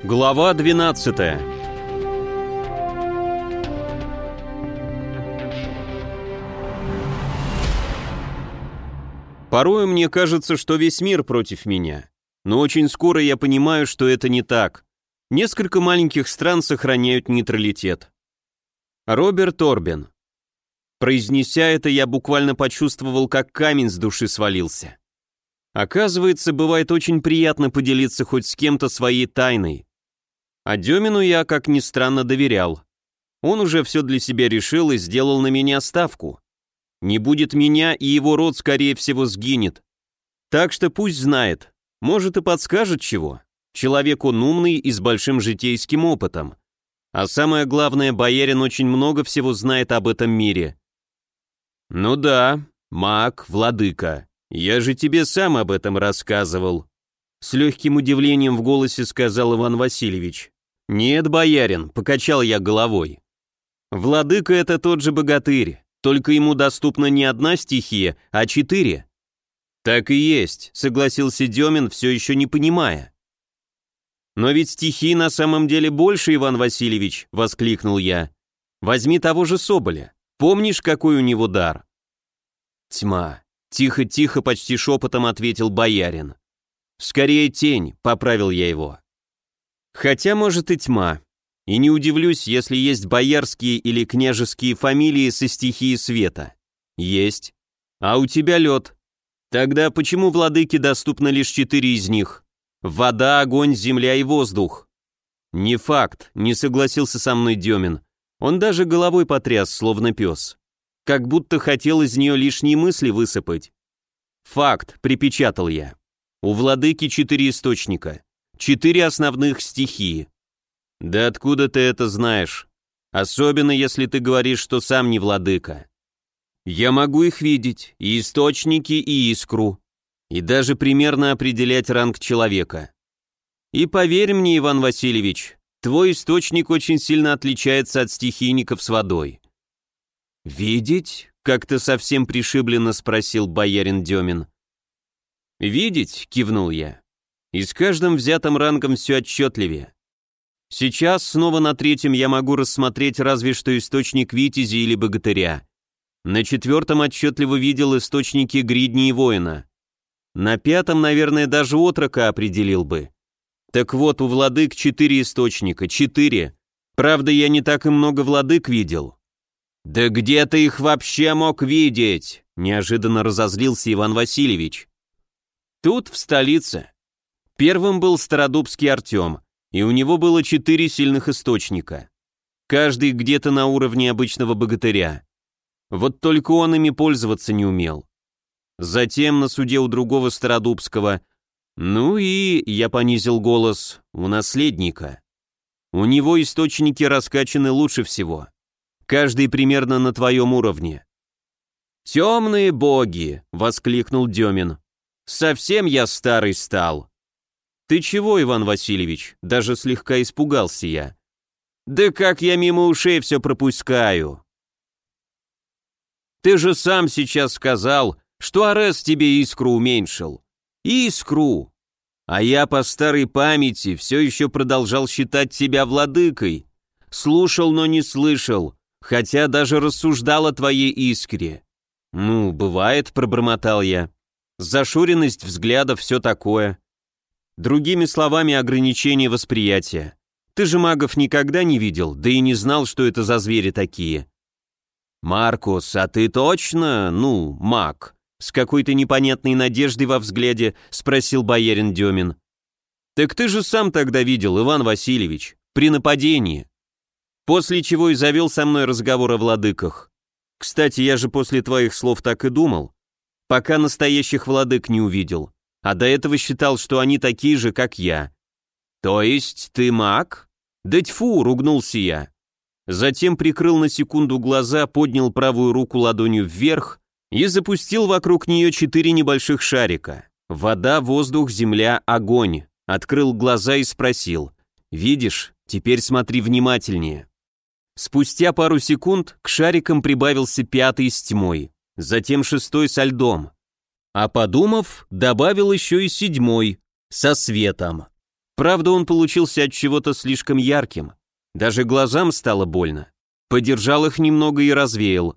Глава 12. Порой мне кажется, что весь мир против меня. Но очень скоро я понимаю, что это не так. Несколько маленьких стран сохраняют нейтралитет. Роберт Орбен. Произнеся это, я буквально почувствовал, как камень с души свалился. Оказывается, бывает очень приятно поделиться хоть с кем-то своей тайной. А Демину я, как ни странно, доверял. Он уже все для себя решил и сделал на меня ставку. Не будет меня, и его род, скорее всего, сгинет. Так что пусть знает, может и подскажет чего. Человек он умный и с большим житейским опытом. А самое главное, боярин очень много всего знает об этом мире. Ну да, маг, владыка, я же тебе сам об этом рассказывал. С легким удивлением в голосе сказал Иван Васильевич. Нет, боярин, покачал я головой. Владыка — это тот же богатырь, только ему доступна не одна стихия, а 4. Так и есть, согласился Демин, все еще не понимая. Но ведь стихий на самом деле больше, Иван Васильевич, воскликнул я. Возьми того же Соболя. Помнишь, какой у него дар? Тьма. Тихо-тихо, почти шепотом ответил боярин. Скорее тень, поправил я его. Хотя, может, и тьма. И не удивлюсь, если есть боярские или княжеские фамилии со стихией света. Есть. А у тебя лед. Тогда почему владыке доступно лишь 4 из них? Вода, огонь, земля и воздух. Не факт, не согласился со мной Демин. Он даже головой потряс, словно пес. Как будто хотел из нее лишние мысли высыпать. Факт, припечатал я. У владыки 4 источника. 4 основных стихии. Да откуда ты это знаешь? Особенно если ты говоришь, что сам не владыка. Я могу их видеть, и источники, и искру. И даже примерно определять ранг человека. И поверь мне, Иван Васильевич, твой источник очень сильно отличается от стихийников с водой. «Видеть?» — как-то совсем пришибленно спросил боярин Демин. «Видеть?» — кивнул я. «И с каждым взятым рангом все отчетливее. Сейчас снова на 3 я могу рассмотреть разве что источник Витязи или Богатыря. На 4 отчетливо видел источники Гридни и Воина. На 5, наверное, даже отрока определил бы. Так вот, у владык 4 источника, 4. Правда, я не так и много владык видел». «Да где ты их вообще мог видеть?» — неожиданно разозлился Иван Васильевич. «Тут, в столице. Первым был Стародубский Артем, и у него было 4 сильных источника. Каждый где-то на уровне обычного богатыря. Вот только он ими пользоваться не умел. Затем на суде у другого Стародубского. Ну и, я понизил голос, у наследника. У него источники раскачаны лучше всего. Каждый примерно на твоем уровне». «Темные боги!» — воскликнул Демин. «Совсем я старый стал». «Ты чего, Иван Васильевич?» — даже слегка испугался я. «Да как я мимо ушей все пропускаю!» «Ты же сам сейчас сказал, что Арес тебе искру уменьшил. Искру! А я по старой памяти все еще продолжал считать тебя владыкой. Слушал, но не слышал, хотя даже рассуждал о твоей искре». «Ну, бывает», — пробормотал я. «Зашоренность взгляда, все такое». Другими словами, ограничение восприятия. Ты же магов никогда не видел, да и не знал, что это за звери такие. «Маркус, а ты точно, маг?» С какой-то непонятной надеждой во взгляде спросил боярин Демин. «Так ты же сам тогда видел, Иван Васильевич, при нападении». После чего и завел со мной разговор о владыках. Кстати, я же после твоих слов так и думал, пока настоящих владык не увидел, а до этого считал, что они такие же, как я. «То есть ты маг?» «Да тьфу!» — ругнулся я. Затем прикрыл на секунду глаза, поднял правую руку ладонью вверх и запустил вокруг нее 4 небольших шарика. Вода, воздух, земля, огонь. Открыл глаза и спросил. «Видишь? Теперь смотри внимательнее». Спустя пару секунд к шарикам прибавился 5 с тьмой, затем 6 со льдом. А подумав, добавил еще и 7 со светом. Правда, он получился от чего-то слишком ярким. Даже глазам стало больно. Подержал их немного и развеял.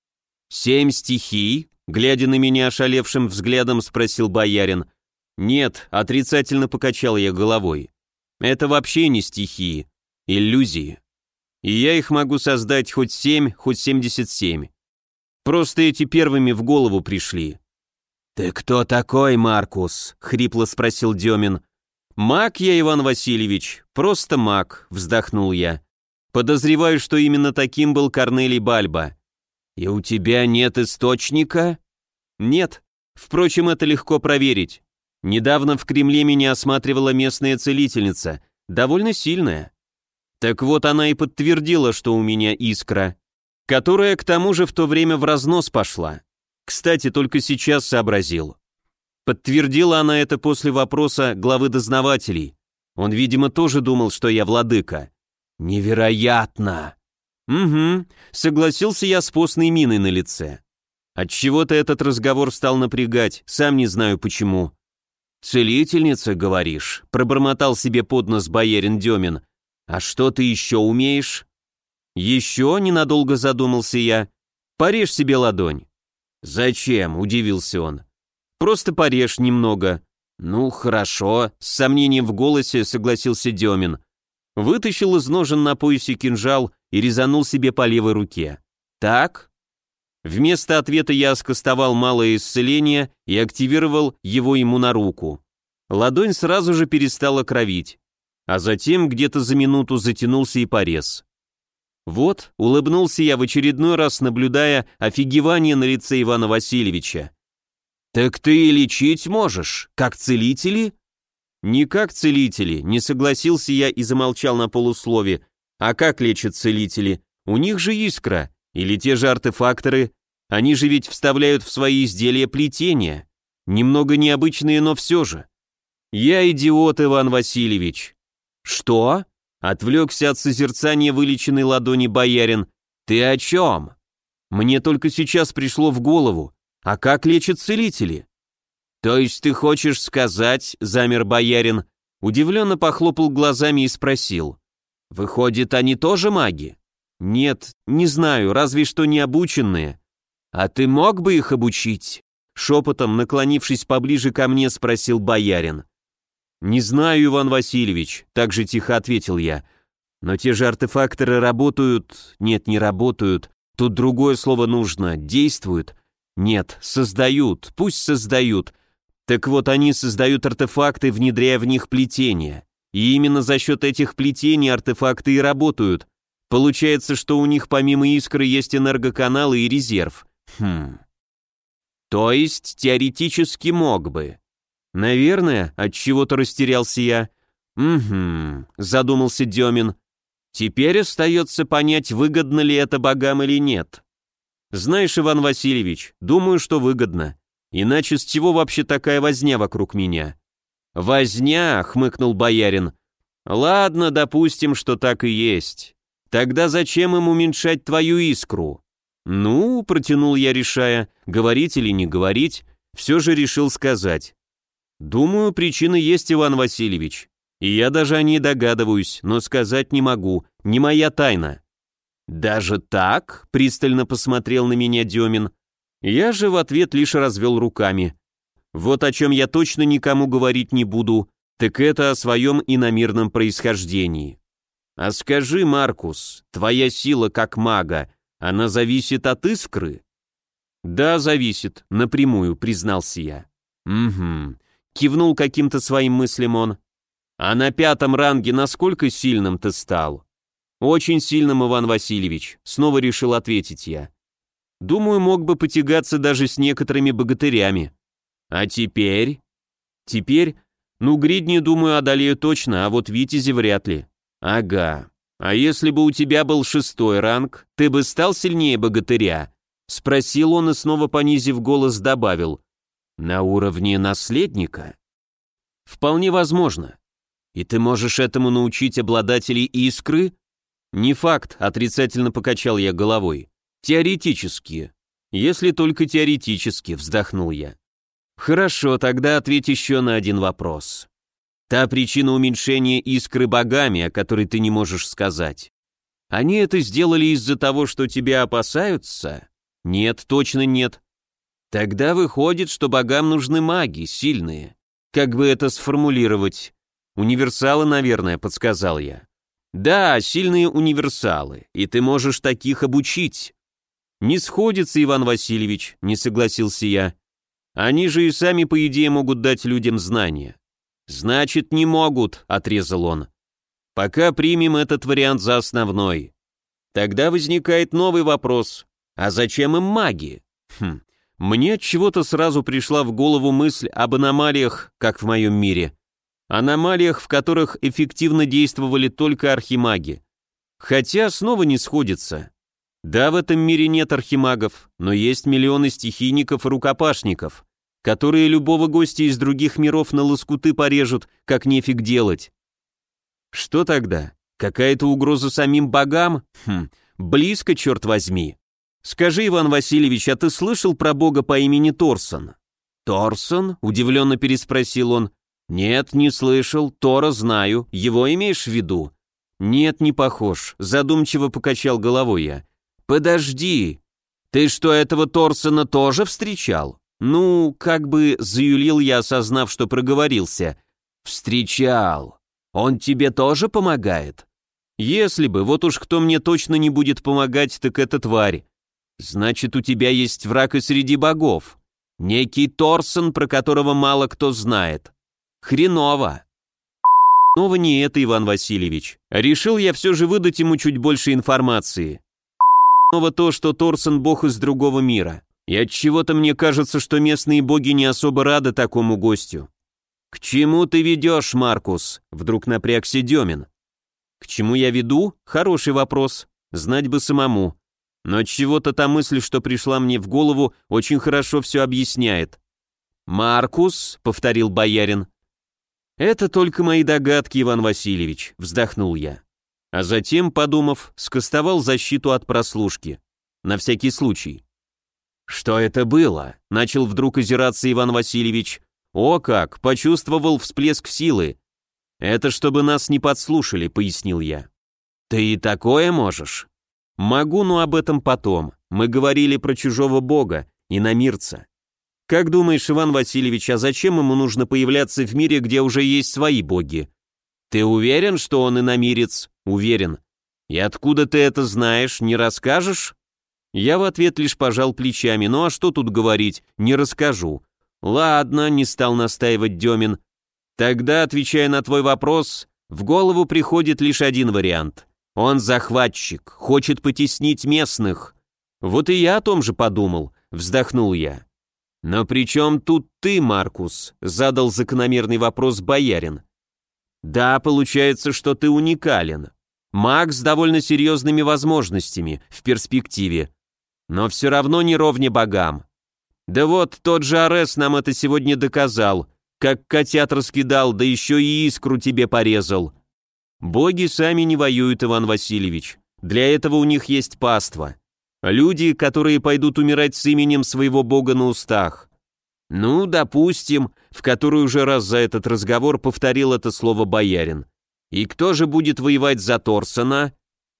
«7 стихий?» — глядя на меня ошалевшим взглядом, спросил боярин. «Нет», — отрицательно покачал я головой. «Это вообще не стихии, иллюзии. И я их могу создать хоть 7, хоть 77. Просто эти первыми в голову пришли». «Ты кто такой, Маркус?» — хрипло спросил Демин. «Маг я, Иван Васильевич, просто маг», — вздохнул я. «Подозреваю, что именно таким был Корнелий Бальба». «И у тебя нет источника?» «Нет. Впрочем, это легко проверить. Недавно в Кремле меня осматривала местная целительница, довольно сильная. Так вот, она и подтвердила, что у меня искра, которая к тому же в то время в разнос пошла. Кстати, только сейчас сообразил. Подтвердила она это после вопроса главы дознавателей. Он, видимо, тоже думал, что я владыка. Невероятно! Угу, согласился я с постной миной на лице. Отчего-то этот разговор стал напрягать, сам не знаю почему. «Целительница, говоришь?» — пробормотал себе под нос боярин Демин. «А что ты еще умеешь?» «Еще?» — ненадолго задумался я. «Порежь себе ладонь». «Зачем?» — удивился он. «Просто порежь немного». «Ну, хорошо», — с сомнением в голосе согласился Демин. Вытащил из ножен на поясе кинжал и резанул себе по левой руке. «Так?» Вместо ответа я скостовал малое исцеление и активировал его ему на руку. Ладонь сразу же перестала кровить, а затем где-то за минуту затянулся и порез. Вот, улыбнулся я в очередной раз, наблюдая офигевание на лице Ивана Васильевича. «Так ты и лечить можешь, как целители?» «Не как целители», не согласился я и замолчал на полуслове. «А как лечат целители? У них же искра. Или те же артефакторы, они же ведь вставляют в свои изделия плетения. Немного необычные, но все же». «Я идиот, Иван Васильевич». «Что?» — отвлекся от созерцания вылеченной ладони боярин. «Ты о чем?» «Мне только сейчас пришло в голову. А как лечат целители?» «То есть ты хочешь сказать?» — замер боярин, удивленно похлопал глазами и спросил. «Выходит, они тоже маги?» «Нет, не знаю, разве что не обученные». «А ты мог бы их обучить?» Шепотом, наклонившись поближе ко мне, спросил боярин. «Не знаю, Иван Васильевич», — так же тихо ответил я. «Но те же артефакторы работают...» «Нет, не работают. Тут другое слово нужно. Действуют?» «Нет, создают. Пусть создают. Так вот, они создают артефакты, внедряя в них плетения. И именно за счет этих плетений артефакты и работают. Получается, что у них помимо искры есть энергоканалы и резерв. То есть, теоретически мог бы». «Наверное», — отчего-то растерялся я. Задумался Демин. «Теперь остается понять, выгодно ли это богам или нет». «Знаешь, Иван Васильевич, думаю, что выгодно. Иначе с чего вообще такая возня вокруг меня?» «Возня», — хмыкнул боярин. «Ладно, допустим, что так и есть. Тогда зачем им уменьшать твою искру?» «Ну», — протянул я, решая, говорить или не говорить, все же решил сказать. «Думаю, причина есть, Иван Васильевич. И я даже о ней догадываюсь, но сказать не могу, не моя тайна». «Даже так?» — пристально посмотрел на меня Демин. Я же в ответ лишь развел руками. «Вот о чем я точно никому говорить не буду, так это о своем иномирном происхождении. А скажи, Маркус, твоя сила как мага, она зависит от искры?» «Да, зависит, напрямую», — признался я. «Угу», — кивнул каким-то своим мыслям он. «А на 5-м ранге насколько сильным ты стал?» «Очень сильным, Иван Васильевич», — снова решил ответить я. «Думаю, мог бы потягаться даже с некоторыми богатырями». «А теперь?» «Теперь? Ну, гридни, думаю, одолею точно, а вот витязи вряд ли». «Ага. А если бы у тебя был 6-й ранг, ты бы стал сильнее богатыря?» — спросил он и снова, понизив голос, добавил. «На уровне наследника?» «Вполне возможно. И ты можешь этому научить обладателей искры?» «Не факт», — отрицательно покачал я головой. «Теоретически». «Если только теоретически», — вздохнул я. «Хорошо, тогда ответь еще на один вопрос. Та причина уменьшения искры богами, о которой ты не можешь сказать. Они это сделали из-за того, что тебя опасаются? Нет, точно нет. Тогда выходит, что богам нужны маги, сильные. Как бы это сформулировать? Универсалы, наверное, подсказал я. Да, сильные универсалы, и ты можешь таких обучить. Не сходится, Иван Васильевич, не согласился я. Они же и сами, по идее, могут дать людям знания. Значит, не могут, отрезал он. Пока примем этот вариант за основной. Тогда возникает новый вопрос. А зачем им маги? Мне от чего-то сразу пришла в голову мысль об аномалиях, как в моем мире. Аномалиях, в которых эффективно действовали только архимаги. Хотя снова не сходится. Да, в этом мире нет архимагов, но есть миллионы стихийников и рукопашников, которые любого гостя из других миров на лоскуты порежут, как нефиг делать. Что тогда? Какая-то угроза самим богам? Близко, черт возьми. Скажи, Иван Васильевич, а ты слышал про бога по имени Торсон? Торсон? Удивленно переспросил он. Нет, не слышал, Тора знаю, его имеешь в виду? Нет, не похож, задумчиво покачал головой я. Подожди, ты что, этого Торсона тоже встречал? Ну, как бы заюлил я, осознав, что проговорился. Встречал. Он тебе тоже помогает? Если бы, вот уж кто мне точно не будет помогать, так это тварь. Значит, у тебя есть враг и среди богов. Некий Торсон, про которого мало кто знает. Хреново. Хреново не это, Иван Васильевич. Решил я все же выдать ему чуть больше информации. Хреново то, что Торсон бог из другого мира. И отчего-то мне кажется, что местные боги не особо рады такому гостю. «К чему ты ведешь, Маркус?» — вдруг напрягся Демин. «К чему я веду? Хороший вопрос. Знать бы самому. Но отчего-то та мысль, что пришла мне в голову, очень хорошо все объясняет». «Маркус?» — повторил боярин. «Это только мои догадки, Иван Васильевич», — вздохнул я. А затем, подумав, скостовал защиту от прослушки. На всякий случай. «Что это было?» — начал вдруг озираться Иван Васильевич. «О как! Почувствовал всплеск силы!» «Это чтобы нас не подслушали», — пояснил я. «Ты и такое можешь?» «Могу, но об этом потом. Мы говорили про чужого бога, иномирца. Как думаешь, Иван Васильевич, а зачем ему нужно появляться в мире, где уже есть свои боги?» «Ты уверен, что он иномирец?» «Уверен». «И откуда ты это знаешь, не расскажешь?» Я в ответ лишь пожал плечами. «Ну а что тут говорить, не расскажу». «Ладно», — не стал настаивать Демин. «Тогда, отвечая на твой вопрос, в голову приходит лишь один вариант. Он захватчик, хочет потеснить местных». «Вот и я о том же подумал», — вздохнул я. «Но при чем тут ты, Маркус?» — задал закономерный вопрос боярин. «Да, получается, что ты уникален. Маг с довольно серьезными возможностями в перспективе. Но все равно не ровня богам. Да вот, тот же Арес нам это сегодня доказал, как котят раскидал, да еще и искру тебе порезал. Боги сами не воюют, Иван Васильевич. Для этого у них есть паства. Люди, которые пойдут умирать с именем своего бога на устах. Ну, допустим, в который уже раз за этот разговор повторил это слово боярин. И кто же будет воевать за Торсона?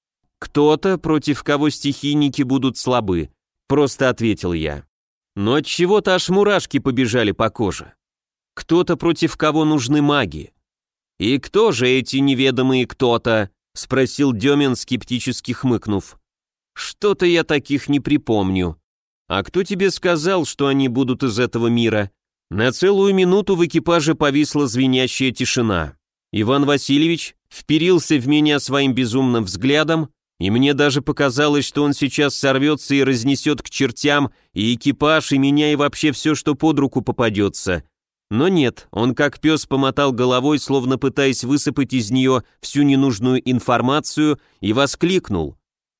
Кто-то, против кого стихийники будут слабы, просто ответил я. Но от чего-то аж мурашки побежали по коже. Кто-то, против кого нужны маги. «И кто же эти неведомые кто-то?» — спросил Демин, скептически хмыкнув. «Что-то я таких не припомню. А кто тебе сказал, что они будут из этого мира?» На целую минуту в экипаже повисла звенящая тишина. Иван Васильевич вперился в меня своим безумным взглядом, и мне даже показалось, что он сейчас сорвется и разнесет к чертям и экипаж, и меня, и вообще все, что под руку попадется. Но нет, он как пес помотал головой, словно пытаясь высыпать из нее всю ненужную информацию, и воскликнул.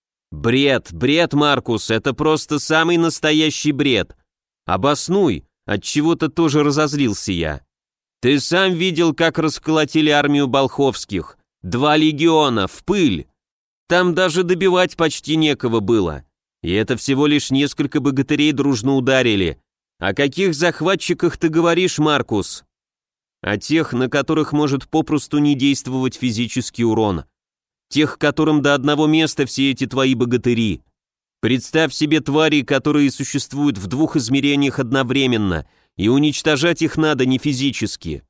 «Бред, бред, Маркус, это просто самый настоящий бред. Обоснуй, отчего-то тоже разозлился я. Ты сам видел, как расколотили армию Болховских. 2 легиона, в пыль. Там даже добивать почти некого было. И это всего лишь несколько богатырей дружно ударили. О каких захватчиках ты говоришь, Маркус?» а тех, на которых может попросту не действовать физический урон. Тех, которым до одного места все эти твои богатыри. Представь себе твари, которые существуют в двух измерениях одновременно, и уничтожать их надо не физически.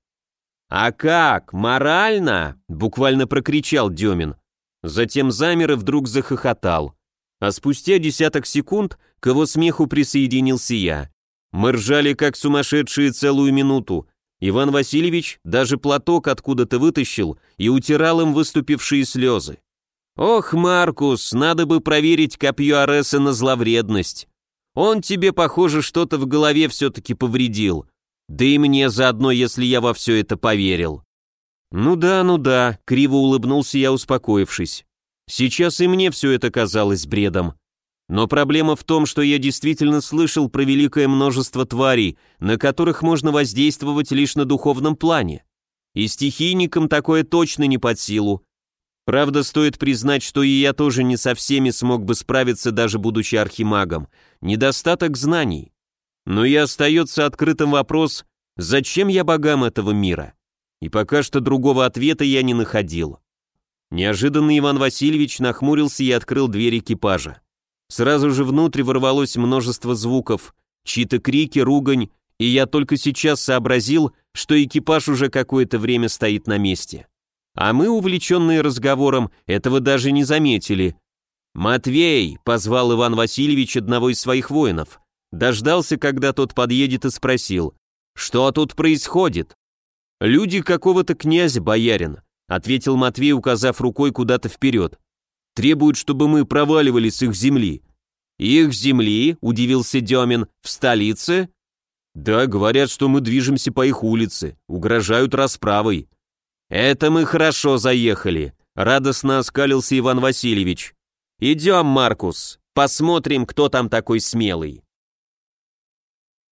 «А как? Морально?» – буквально прокричал Демин. Затем замер и вдруг захохотал. А спустя десяток секунд к его смеху присоединился я. Мы ржали как сумасшедшие целую минуту. Иван Васильевич даже платок откуда-то вытащил и утирал им выступившие слезы. «Ох, Маркус, надо бы проверить копье Ареса на зловредность. Он тебе, похоже, что-то в голове все-таки повредил. Да и мне заодно, если я во все это поверил». Ну да», — криво улыбнулся я, успокоившись. Сейчас и мне все это казалось бредом. Но проблема в том, что я действительно слышал про великое множество тварей, на которых можно воздействовать лишь на духовном плане. И стихийникам такое точно не под силу. Правда, стоит признать, что и я тоже не со всеми смог бы справиться, даже будучи архимагом. Недостаток знаний. Но и остается открытым вопрос, зачем я богам этого мира? И пока что другого ответа я не находил. Неожиданно Иван Васильевич нахмурился и открыл дверь экипажа. Сразу же внутрь ворвалось множество звуков, чьи-то крики, ругань, и я только сейчас сообразил, что экипаж уже какое-то время стоит на месте. А мы, увлеченные разговором, этого даже не заметили. «Матвей!» — позвал Иван Васильевич одного из своих воинов. Дождался, когда тот подъедет, и спросил: «Что тут происходит?» «Люди какого-то князя, боярин», — ответил Матвей, указав рукой куда-то вперед. «Требуют, чтобы мы проваливали с их земли». «Их земли?» — удивился Демин. «В столице?» «Да, говорят, что мы движемся по их улице, угрожают расправой». «Это мы хорошо заехали», — радостно оскалился Иван Васильевич. «Идем, Маркус, посмотрим, кто там такой смелый».